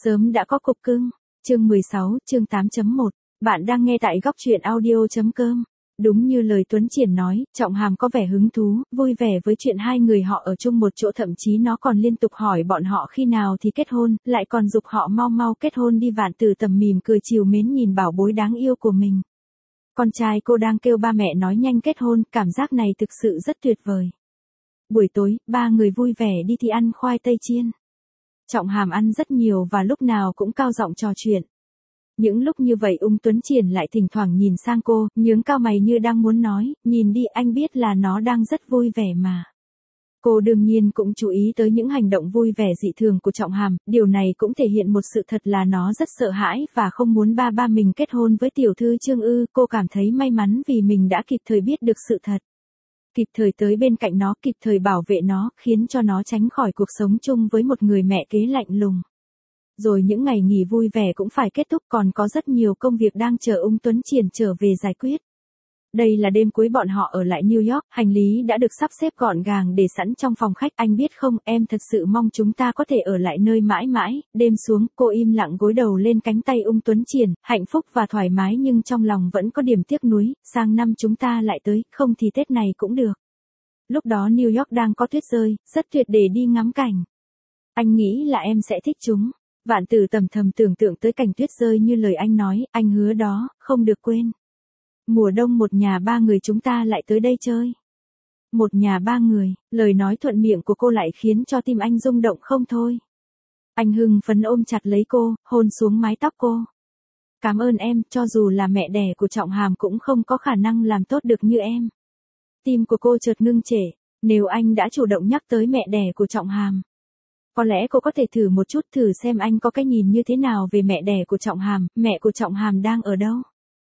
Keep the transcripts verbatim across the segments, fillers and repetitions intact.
Sớm đã có cục cưng. Chương mười sáu, chương tám chấm một. Bạn đang nghe tại góc truyện audio chấm com. Đúng như lời Tuấn Triển nói, Trọng Hàm có vẻ hứng thú, vui vẻ với chuyện hai người họ ở chung một chỗ, thậm chí nó còn liên tục hỏi bọn họ khi nào thì kết hôn, lại còn giục họ mau mau kết hôn đi. Vạn Tử Tầm mỉm cười trìu mến nhìn bảo bối đáng yêu của mình. Con trai cô đang kêu ba mẹ nói nhanh kết hôn, cảm giác này thực sự rất tuyệt vời. Buổi tối, ba người vui vẻ đi thì ăn khoai tây chiên. Trọng Hàm ăn rất nhiều và lúc nào cũng cao giọng trò chuyện. Những lúc như vậy Ung Tuấn Triển lại thỉnh thoảng nhìn sang cô, nhướng cao mày như đang muốn nói, nhìn đi anh biết là nó đang rất vui vẻ mà. Cô đương nhiên cũng chú ý tới những hành động vui vẻ dị thường của Trọng Hàm, điều này cũng thể hiện một sự thật là nó rất sợ hãi và không muốn ba ba mình kết hôn với tiểu thư Trương Ư. Cô cảm thấy may mắn vì mình đã kịp thời biết được sự thật. Kịp thời tới bên cạnh nó, kịp thời bảo vệ nó, khiến cho nó tránh khỏi cuộc sống chung với một người mẹ kế lạnh lùng. Rồi những ngày nghỉ vui vẻ cũng phải kết thúc, còn có rất nhiều công việc đang chờ Ung Tuấn Triển trở về giải quyết. Đây là đêm cuối bọn họ ở lại New York, hành lý đã được sắp xếp gọn gàng để sẵn trong phòng khách. Anh biết không, em thật sự mong chúng ta có thể ở lại nơi mãi mãi. Đêm xuống, cô im lặng gối đầu lên cánh tay Ung Tuấn Triển, hạnh phúc và thoải mái nhưng trong lòng vẫn có điểm tiếc nuối. Sang năm chúng ta lại tới, không thì Tết này cũng được. Lúc đó New York đang có tuyết rơi, rất tuyệt để đi ngắm cảnh. Anh nghĩ là em sẽ thích chúng. Vạn Tử Tầm thầm tưởng tượng tới cảnh tuyết rơi như lời anh nói, anh hứa đó, không được quên. Mùa đông một nhà ba người chúng ta lại tới đây chơi. Một nhà ba người, lời nói thuận miệng của cô lại khiến cho tim anh rung động không thôi. Anh hưng phấn ôm chặt lấy cô, hôn xuống mái tóc cô. Cảm ơn em, cho dù là mẹ đẻ của Trọng Hàm cũng không có khả năng làm tốt được như em. Tim của cô chợt ngưng trệ, nếu anh đã chủ động nhắc tới mẹ đẻ của Trọng Hàm. Có lẽ cô có thể thử một chút, thử xem anh có cái nhìn như thế nào về mẹ đẻ của Trọng Hàm, mẹ của Trọng Hàm đang ở đâu.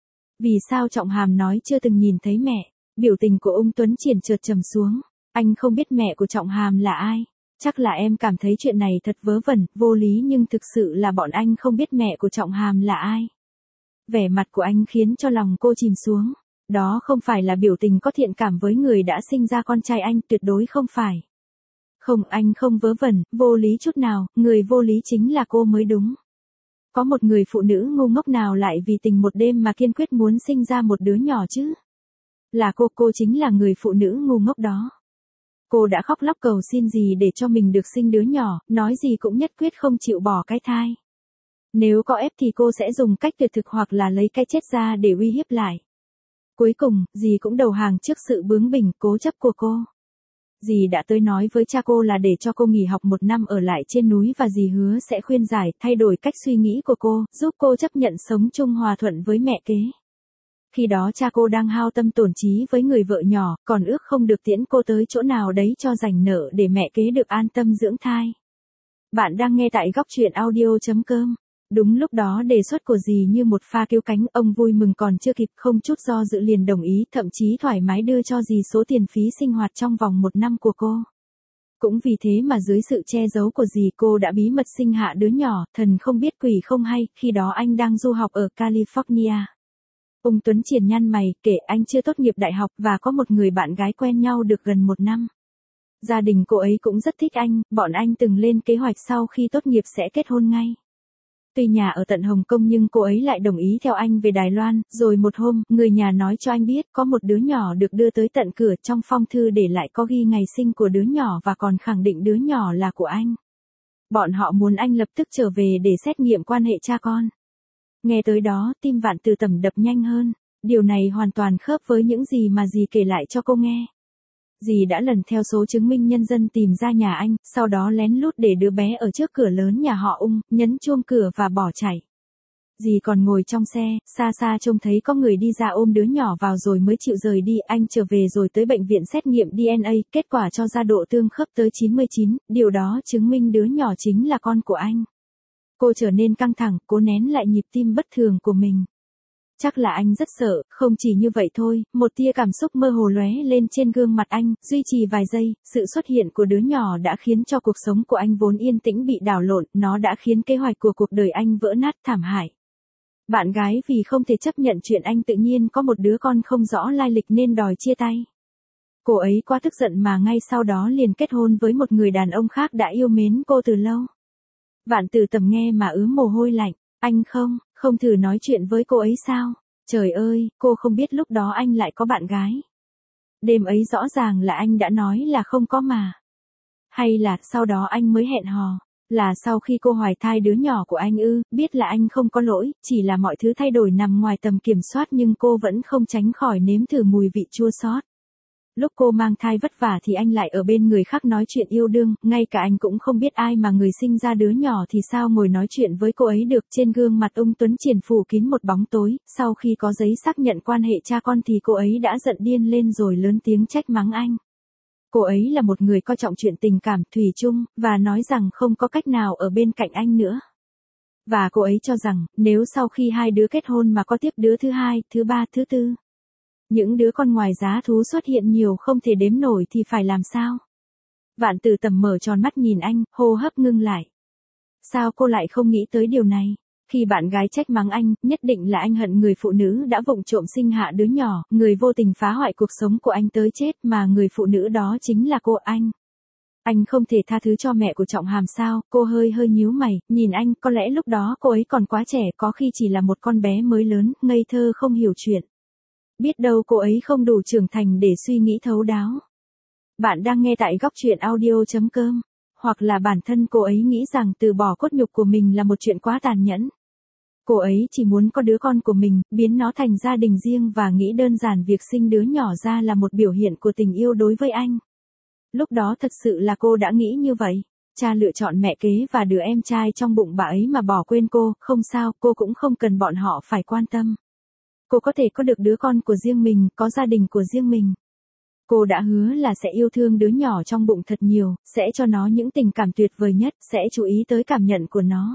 Vì sao Trọng Hàm nói chưa từng nhìn thấy mẹ? Biểu tình của Ung Tuấn Triển chợt trầm xuống. Anh không biết mẹ của Trọng Hàm là ai. Chắc là em cảm thấy chuyện này thật vớ vẩn, vô lý, nhưng thực sự là bọn anh không biết mẹ của Trọng Hàm là ai. Vẻ mặt của anh khiến cho lòng cô chìm xuống. Đó không phải là biểu tình có thiện cảm với người đã sinh ra con trai anh, tuyệt đối không phải. Không, anh không vớ vẩn, vô lý chút nào, người vô lý chính là cô mới đúng. Có một người phụ nữ ngu ngốc nào lại vì tình một đêm mà kiên quyết muốn sinh ra một đứa nhỏ chứ? Là cô, cô chính là người phụ nữ ngu ngốc đó. Cô đã khóc lóc cầu xin gì để cho mình được sinh đứa nhỏ, nói gì cũng nhất quyết không chịu bỏ cái thai. Nếu có ép thì cô sẽ dùng cách tuyệt thực hoặc là lấy cái chết ra để uy hiếp lại. Cuối cùng, dì cũng đầu hàng trước sự bướng bỉnh, cố chấp của cô. Dì đã tới nói với cha cô là để cho cô nghỉ học một năm ở lại trên núi và dì hứa sẽ khuyên giải, thay đổi cách suy nghĩ của cô, giúp cô chấp nhận sống chung hòa thuận với mẹ kế. Khi đó cha cô đang hao tâm tổn trí với người vợ nhỏ, còn ước không được tiễn cô tới chỗ nào đấy cho rảnh nợ để mẹ kế được an tâm dưỡng thai. Bạn đang nghe tại góc truyện audio chấm com. Đúng lúc đó đề xuất của dì như một pha cứu cánh, ông vui mừng còn chưa kịp, không chút do dự liền đồng ý, thậm chí thoải mái đưa cho dì số tiền phí sinh hoạt trong vòng một năm của cô. Cũng vì thế mà dưới sự che giấu của dì, cô đã bí mật sinh hạ đứa nhỏ, thần không biết quỷ không hay, khi đó anh đang du học ở California. Ung Tuấn Triển nhăn mày, kể anh chưa tốt nghiệp đại học và có một người bạn gái quen nhau được gần một năm. Gia đình cô ấy cũng rất thích anh, bọn anh từng lên kế hoạch sau khi tốt nghiệp sẽ kết hôn ngay. Tuy nhà ở tận Hồng Kông nhưng cô ấy lại đồng ý theo anh về Đài Loan, rồi một hôm, người nhà nói cho anh biết có một đứa nhỏ được đưa tới tận cửa, trong phong thư để lại có ghi ngày sinh của đứa nhỏ và còn khẳng định đứa nhỏ là của anh. Bọn họ muốn anh lập tức trở về để xét nghiệm quan hệ cha con. Nghe tới đó, tim Vạn Tử Tầm đập nhanh hơn, điều này hoàn toàn khớp với những gì mà dì kể lại cho cô nghe. Dì đã lần theo số chứng minh nhân dân tìm ra nhà anh, sau đó lén lút để đứa bé ở trước cửa lớn nhà họ Ung, nhấn chuông cửa và bỏ chạy. Dì còn ngồi trong xe, xa xa trông thấy có người đi ra ôm đứa nhỏ vào rồi mới chịu rời đi. Anh trở về rồi tới bệnh viện xét nghiệm đê en a, kết quả cho ra độ tương khớp tới chín mươi chín, điều đó chứng minh đứa nhỏ chính là con của anh. Cô trở nên căng thẳng, cố nén lại nhịp tim bất thường của mình. Chắc là anh rất sợ, không chỉ như vậy thôi, một tia cảm xúc mơ hồ lóe lên trên gương mặt anh, duy trì vài giây, sự xuất hiện của đứa nhỏ đã khiến cho cuộc sống của anh vốn yên tĩnh bị đảo lộn, nó đã khiến kế hoạch của cuộc đời anh vỡ nát thảm hại. Bạn gái vì không thể chấp nhận chuyện anh tự nhiên có một đứa con không rõ lai lịch nên đòi chia tay. Cô ấy quá tức giận mà ngay sau đó liền kết hôn với một người đàn ông khác đã yêu mến cô từ lâu. Vạn Tử Tầm nghe mà ứa mồ hôi lạnh, anh không, không thử nói chuyện với cô ấy sao? Trời ơi, cô không biết lúc đó anh lại có bạn gái. Đêm ấy rõ ràng là anh đã nói là không có mà. Hay là sau đó anh mới hẹn hò? Là sau khi cô hoài thai đứa nhỏ của anh ư? Biết là anh không có lỗi, chỉ là mọi thứ thay đổi nằm ngoài tầm kiểm soát nhưng cô vẫn không tránh khỏi nếm thử mùi vị chua xót. Lúc cô mang thai vất vả thì anh lại ở bên người khác nói chuyện yêu đương, ngay cả anh cũng không biết ai mà người sinh ra đứa nhỏ thì sao ngồi nói chuyện với cô ấy được. Trên gương mặt ông Tuấn Triển phủ kín một bóng tối, sau khi có giấy xác nhận quan hệ cha con thì cô ấy đã giận điên lên rồi lớn tiếng trách mắng anh. Cô ấy là một người coi trọng chuyện tình cảm thủy chung, và nói rằng không có cách nào ở bên cạnh anh nữa. Và cô ấy cho rằng, nếu sau khi hai đứa kết hôn mà có tiếp đứa thứ hai, thứ ba, thứ tư, những đứa con ngoài giá thú xuất hiện nhiều không thể đếm nổi thì phải làm sao? Vạn Tử Tầm mở tròn mắt nhìn anh, hô hấp ngưng lại. Sao cô lại không nghĩ tới điều này? Khi bạn gái trách mắng anh, nhất định là anh hận người phụ nữ đã vụng trộm sinh hạ đứa nhỏ, người vô tình phá hoại cuộc sống của anh tới chết, mà người phụ nữ đó chính là cô anh. Anh không thể tha thứ cho mẹ của Trọng Hàm sao? Cô hơi hơi nhíu mày, nhìn anh, có lẽ lúc đó cô ấy còn quá trẻ, có khi chỉ là một con bé mới lớn, ngây thơ không hiểu chuyện. Biết đâu cô ấy không đủ trưởng thành để suy nghĩ thấu đáo. Bạn đang nghe tại góc truyện audio chấm com. Hoặc là bản thân cô ấy nghĩ rằng từ bỏ cốt nhục của mình là một chuyện quá tàn nhẫn. Cô ấy chỉ muốn có đứa con của mình, biến nó thành gia đình riêng và nghĩ đơn giản việc sinh đứa nhỏ ra là một biểu hiện của tình yêu đối với anh. Lúc đó thật sự là cô đã nghĩ như vậy. Cha lựa chọn mẹ kế và đứa em trai trong bụng bà ấy mà bỏ quên cô, không sao, cô cũng không cần bọn họ phải quan tâm. Cô có thể có được đứa con của riêng mình, có gia đình của riêng mình. Cô đã hứa là sẽ yêu thương đứa nhỏ trong bụng thật nhiều, sẽ cho nó những tình cảm tuyệt vời nhất, sẽ chú ý tới cảm nhận của nó.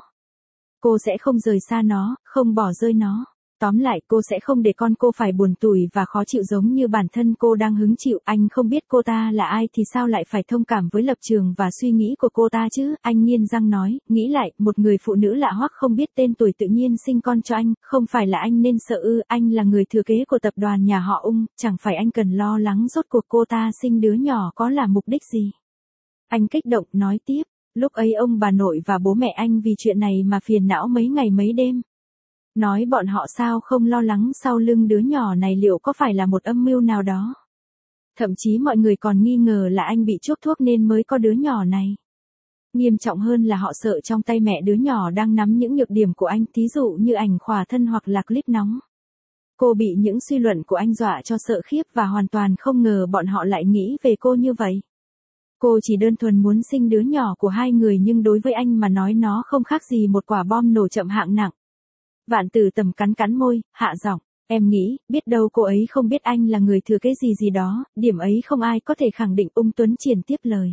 Cô sẽ không rời xa nó, không bỏ rơi nó. Tóm lại, cô sẽ không để con cô phải buồn tủi và khó chịu giống như bản thân cô đang hứng chịu. Anh không biết cô ta là ai thì sao lại phải thông cảm với lập trường và suy nghĩ của cô ta chứ? Anh nghiến răng nói, nghĩ lại, một người phụ nữ lạ hoắc không biết tên tuổi tự nhiên sinh con cho anh, không phải là anh nên sợ ư? Anh là người thừa kế của tập đoàn nhà họ Ung, chẳng phải anh cần lo lắng rốt cuộc cô ta sinh đứa nhỏ có là mục đích gì? Anh kích động nói tiếp, lúc ấy ông bà nội và bố mẹ anh vì chuyện này mà phiền não mấy ngày mấy đêm. Nói bọn họ sao không lo lắng sau lưng đứa nhỏ này liệu có phải là một âm mưu nào đó. Thậm chí mọi người còn nghi ngờ là anh bị chuốc thuốc nên mới có đứa nhỏ này. Nghiêm trọng hơn là họ sợ trong tay mẹ đứa nhỏ đang nắm những nhược điểm của anh, thí dụ như ảnh khỏa thân hoặc là clip nóng. Cô bị những suy luận của anh dọa cho sợ khiếp và hoàn toàn không ngờ bọn họ lại nghĩ về cô như vậy. Cô chỉ đơn thuần muốn sinh đứa nhỏ của hai người nhưng đối với anh mà nói nó không khác gì một quả bom nổ chậm hạng nặng. Vạn Tử Tầm cắn cắn môi, hạ giọng, em nghĩ, biết đâu cô ấy không biết anh là người thừa kế gì gì đó, điểm ấy không ai có thể khẳng định. Ung Tuấn Triển tiếp lời.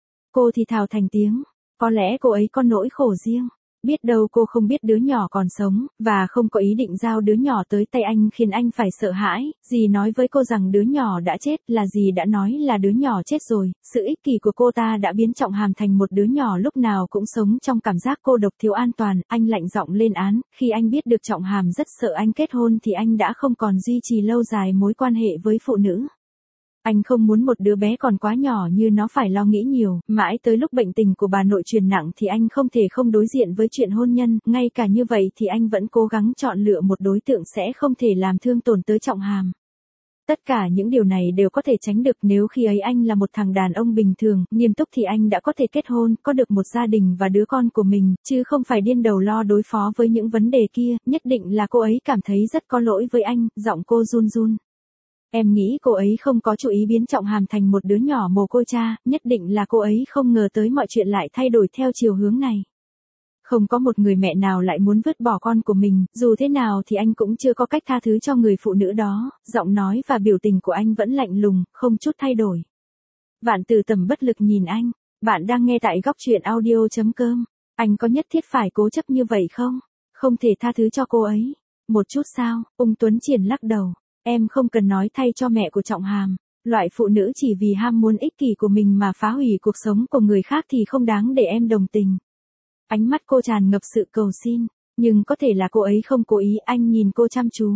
Cô thì thào thành tiếng, có lẽ cô ấy có nỗi khổ riêng. Biết đâu cô không biết đứa nhỏ còn sống, và không có ý định giao đứa nhỏ tới tay anh khiến anh phải sợ hãi. Dì nói với cô rằng đứa nhỏ đã chết, là dì đã nói là đứa nhỏ chết rồi. Sự ích kỷ của cô ta đã biến Trọng Hàm thành một đứa nhỏ lúc nào cũng sống trong cảm giác cô độc thiếu an toàn. Anh lạnh giọng lên án, khi anh biết được Trọng Hàm rất sợ anh kết hôn thì anh đã không còn duy trì lâu dài mối quan hệ với phụ nữ. Anh không muốn một đứa bé còn quá nhỏ như nó phải lo nghĩ nhiều, mãi tới lúc bệnh tình của bà nội truyền nặng thì anh không thể không đối diện với chuyện hôn nhân, ngay cả như vậy thì anh vẫn cố gắng chọn lựa một đối tượng sẽ không thể làm thương tổn tới Trọng Hàm. Tất cả những điều này đều có thể tránh được nếu khi ấy anh là một thằng đàn ông bình thường, nghiêm túc thì anh đã có thể kết hôn, có được một gia đình và đứa con của mình, chứ không phải điên đầu lo đối phó với những vấn đề kia. Nhất định là cô ấy cảm thấy rất có lỗi với anh, giọng cô run run. Em nghĩ cô ấy không có chú ý biến Trọng Hàm thành một đứa nhỏ mồ côi cha, nhất định là cô ấy không ngờ tới mọi chuyện lại thay đổi theo chiều hướng này. Không có một người mẹ nào lại muốn vứt bỏ con của mình, dù thế nào thì anh cũng chưa có cách tha thứ cho người phụ nữ đó. Giọng nói và biểu tình của anh vẫn lạnh lùng, không chút thay đổi. Vạn Tử Tầm bất lực nhìn anh, bạn đang nghe tại góc truyện audio chấm com. Anh có nhất thiết phải cố chấp như vậy không? Không thể tha thứ cho cô ấy. Một chút sao? Ung Tuấn Triển lắc đầu. Em không cần nói thay cho mẹ của Trọng Hàm. Loại phụ nữ chỉ vì ham muốn ích kỷ của mình mà phá hủy cuộc sống của người khác thì không đáng để em đồng tình. Ánh mắt cô tràn ngập sự cầu xin, nhưng có thể là cô ấy không cố ý. Anh nhìn cô chăm chú.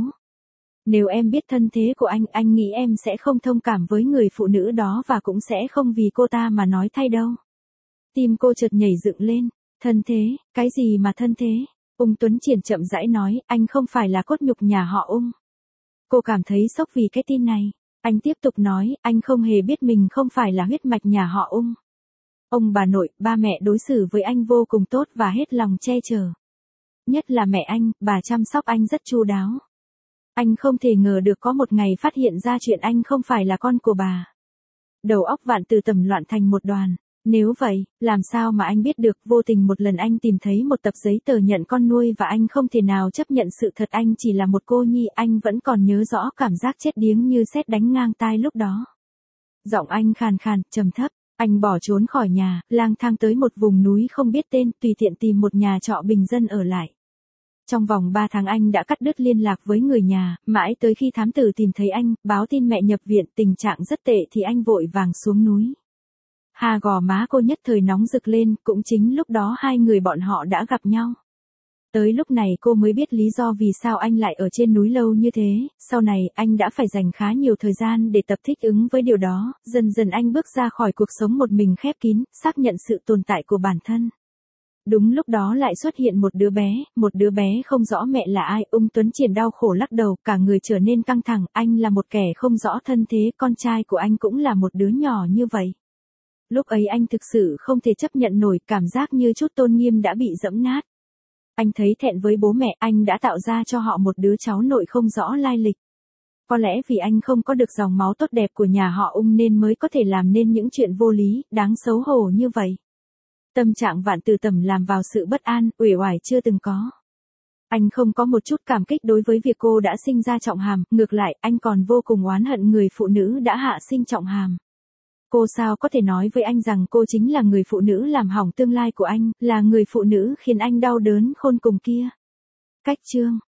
Nếu em biết thân thế của anh, anh nghĩ em sẽ không thông cảm với người phụ nữ đó và cũng sẽ không vì cô ta mà nói thay đâu. Tim cô chợt nhảy dựng lên. Thân thế, cái gì mà thân thế? Ung Tuấn Triển chậm rãi nói, anh không phải là cốt nhục nhà họ Ung. Cô cảm thấy sốc vì cái tin này. Anh tiếp tục nói, anh không hề biết mình không phải là huyết mạch nhà họ Ung. Ông bà nội, ba mẹ đối xử với anh vô cùng tốt và hết lòng che chở. Nhất là mẹ anh, bà chăm sóc anh rất chu đáo. Anh không thể ngờ được có một ngày phát hiện ra chuyện anh không phải là con của bà. Đầu óc Vạn Từ Tầm loạn thành một đoàn. Nếu vậy, làm sao mà anh biết được? Vô tình một lần anh tìm thấy một tập giấy tờ nhận con nuôi và anh không thể nào chấp nhận sự thật anh chỉ là một cô nhi. Anh vẫn còn nhớ rõ cảm giác chết điếng như sét đánh ngang tai lúc đó. Giọng anh khàn khàn, trầm thấp. Anh bỏ trốn khỏi nhà, lang thang tới một vùng núi không biết tên, tùy tiện tìm một nhà trọ bình dân ở lại. Trong vòng ba tháng anh đã cắt đứt liên lạc với người nhà, mãi tới khi thám tử tìm thấy anh, báo tin mẹ nhập viện, tình trạng rất tệ thì anh vội vàng xuống núi. Hà gò má cô nhất thời nóng rực lên, cũng chính lúc đó hai người bọn họ đã gặp nhau. Tới lúc này cô mới biết lý do vì sao anh lại ở trên núi lâu như thế, sau này anh đã phải dành khá nhiều thời gian để tập thích ứng với điều đó, dần dần anh bước ra khỏi cuộc sống một mình khép kín, xác nhận sự tồn tại của bản thân. Đúng lúc đó lại xuất hiện một đứa bé, một đứa bé không rõ mẹ là ai. Ung Tuấn Triển đau khổ lắc đầu, cả người trở nên căng thẳng, anh là một kẻ không rõ thân thế, con trai của anh cũng là một đứa nhỏ như vậy. Lúc ấy anh thực sự không thể chấp nhận nổi, cảm giác như chút tôn nghiêm đã bị giẫm nát. Anh thấy thẹn với bố mẹ, anh đã tạo ra cho họ một đứa cháu nội không rõ lai lịch. Có lẽ vì anh không có được dòng máu tốt đẹp của nhà họ Ung nên mới có thể làm nên những chuyện vô lý, đáng xấu hổ như vậy. Tâm trạng Vạn Từ Tầm làm vào sự bất an, uể oải chưa từng có. Anh không có một chút cảm kích đối với việc cô đã sinh ra Trọng Hàm, ngược lại, anh còn vô cùng oán hận người phụ nữ đã hạ sinh Trọng Hàm. Cô sao có thể nói với anh rằng cô chính là người phụ nữ làm hỏng tương lai của anh, là người phụ nữ khiến anh đau đớn khôn cùng kia. Cách chương